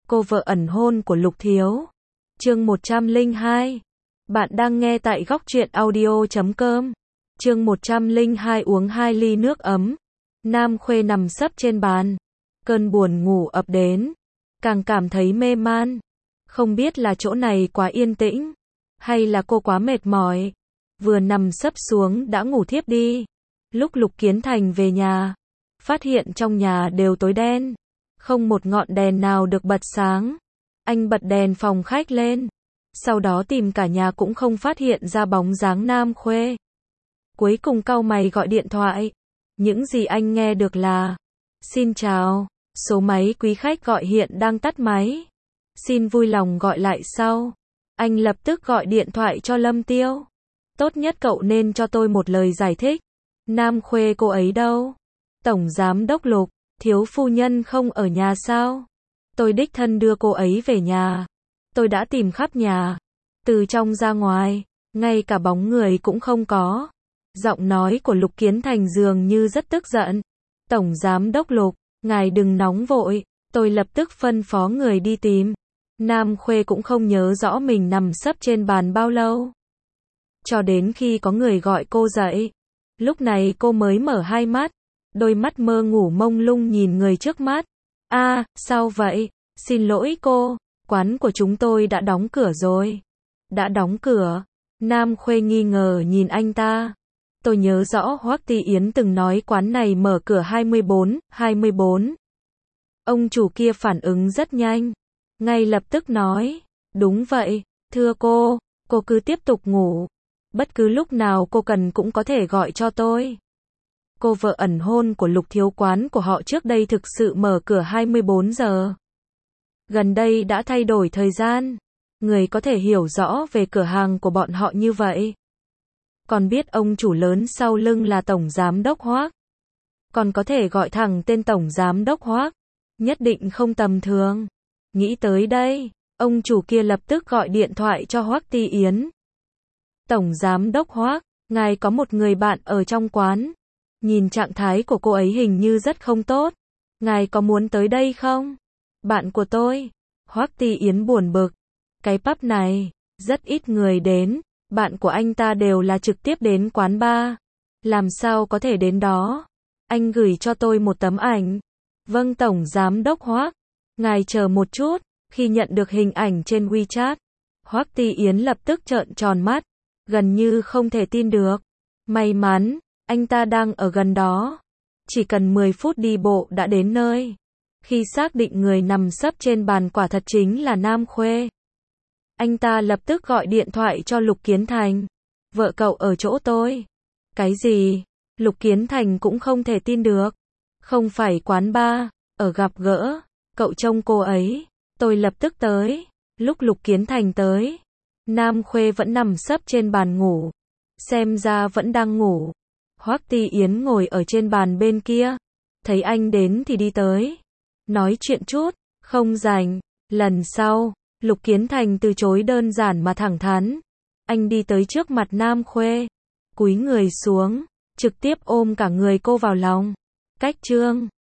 Cô vợ ẩn hôn của Lục Thiếu. Chương 102. Bạn đang nghe tại góc truyện audio.com. Chương 102 uống 2 ly nước ấm. Nam Khuê nằm sấp trên bàn. Cơn buồn ngủ ập đến. Càng cảm thấy mê man. Không biết là chỗ này quá yên tĩnh, hay là cô quá mệt mỏi. Vừa nằm sấp xuống đã ngủ thiếp đi. Lúc Lục Kiến Thành về nhà, phát hiện trong nhà đều tối đen. Không một ngọn đèn nào được bật sáng. Anh bật đèn phòng khách lên. Sau đó tìm cả nhà cũng không phát hiện ra bóng dáng Nam Khuê. Cuối cùng cau mày gọi điện thoại. Những gì anh nghe được là: "Xin chào, số máy quý khách gọi hiện đang tắt máy. Xin vui lòng gọi lại sau." Anh lập tức gọi điện thoại cho Lâm Tiêu. "Tốt nhất cậu nên cho tôi một lời giải thích. Nam Khuê cô ấy đâu? Tổng giám đốc Lục, thiếu phu nhân không ở nhà sao? Tôi đích thân đưa cô ấy về nhà. Tôi đã tìm khắp nhà, từ trong ra ngoài, ngay cả bóng người cũng không có." Giọng nói của Lục Kiến Thành dường như rất tức giận. "Tổng giám đốc Lục, ngài đừng nóng vội, tôi lập tức phân phó người đi tìm." Nam Khuê cũng không nhớ rõ mình nằm sấp trên bàn bao lâu. Cho đến khi có người gọi cô dậy. Lúc này cô mới mở hai mắt, đôi mắt mơ ngủ mông lung nhìn người trước mắt. Sao vậy? Xin lỗi cô, quán của chúng tôi đã đóng cửa rồi." "Đã đóng cửa?" Nam Khuê nghi ngờ nhìn anh ta. "Tôi nhớ rõ Hoắc Ti Yến từng nói quán này mở cửa 24/24. Ông chủ kia phản ứng rất nhanh, ngay lập tức nói: "Đúng vậy, thưa cô cứ tiếp tục ngủ. Bất cứ lúc nào cô cần cũng có thể gọi cho tôi." Cô vợ ẩn hôn của Lục Thiếu, quán của họ trước đây thực sự mở cửa 24 giờ. Gần đây đã thay đổi thời gian. Người có thể hiểu rõ về cửa hàng của bọn họ như vậy. Còn biết ông chủ lớn sau lưng là Tổng Giám đốc Hoắc. Còn có thể gọi thẳng tên Tổng Giám đốc Hoắc. Nhất định không tầm thường. Nghĩ tới đây, ông chủ kia lập tức gọi điện thoại cho Hoắc Ti Yến. "Tổng Giám đốc Hoắc, ngài có một người bạn ở trong quán. Nhìn trạng thái của cô ấy hình như rất không tốt. Ngài có muốn tới đây không?" "Bạn của tôi?" Hoắc Ti Yến buồn bực. "Cái pub này, rất ít người đến. Bạn của anh ta đều là trực tiếp đến quán bar. Làm sao có thể đến đó? Anh gửi cho tôi một tấm ảnh." "Vâng Tổng Giám đốc Hoắc, ngài chờ một chút." Khi nhận được hình ảnh trên WeChat, Hoắc Ti Yến lập tức trợn tròn mắt, gần như không thể tin được. May mắn, anh ta đang ở gần đó. Chỉ cần 10 phút đi bộ đã đến nơi. Khi xác định người nằm sấp trên bàn quả thật chính là Nam Khuê, anh ta lập tức gọi điện thoại cho Lục Kiến Thành. "Vợ cậu ở chỗ tôi." "Cái gì?" Lục Kiến Thành cũng không thể tin được. "Không phải quán bar, ở gặp gỡ. Cậu trông cô ấy." "Tôi lập tức tới." Lúc Lục Kiến Thành tới, Nam Khuê vẫn nằm sấp trên bàn ngủ. Xem ra vẫn đang ngủ. Hoắc Ti Yến ngồi ở trên bàn bên kia. Thấy anh đến thì đi tới. "Nói chuyện chút." "Không rảnh." "Lần sau." Lục Kiến Thành từ chối đơn giản mà thẳng thắn. Anh đi tới trước mặt Nam Khuê, cúi người xuống, trực tiếp ôm cả người cô vào lòng. Cách chương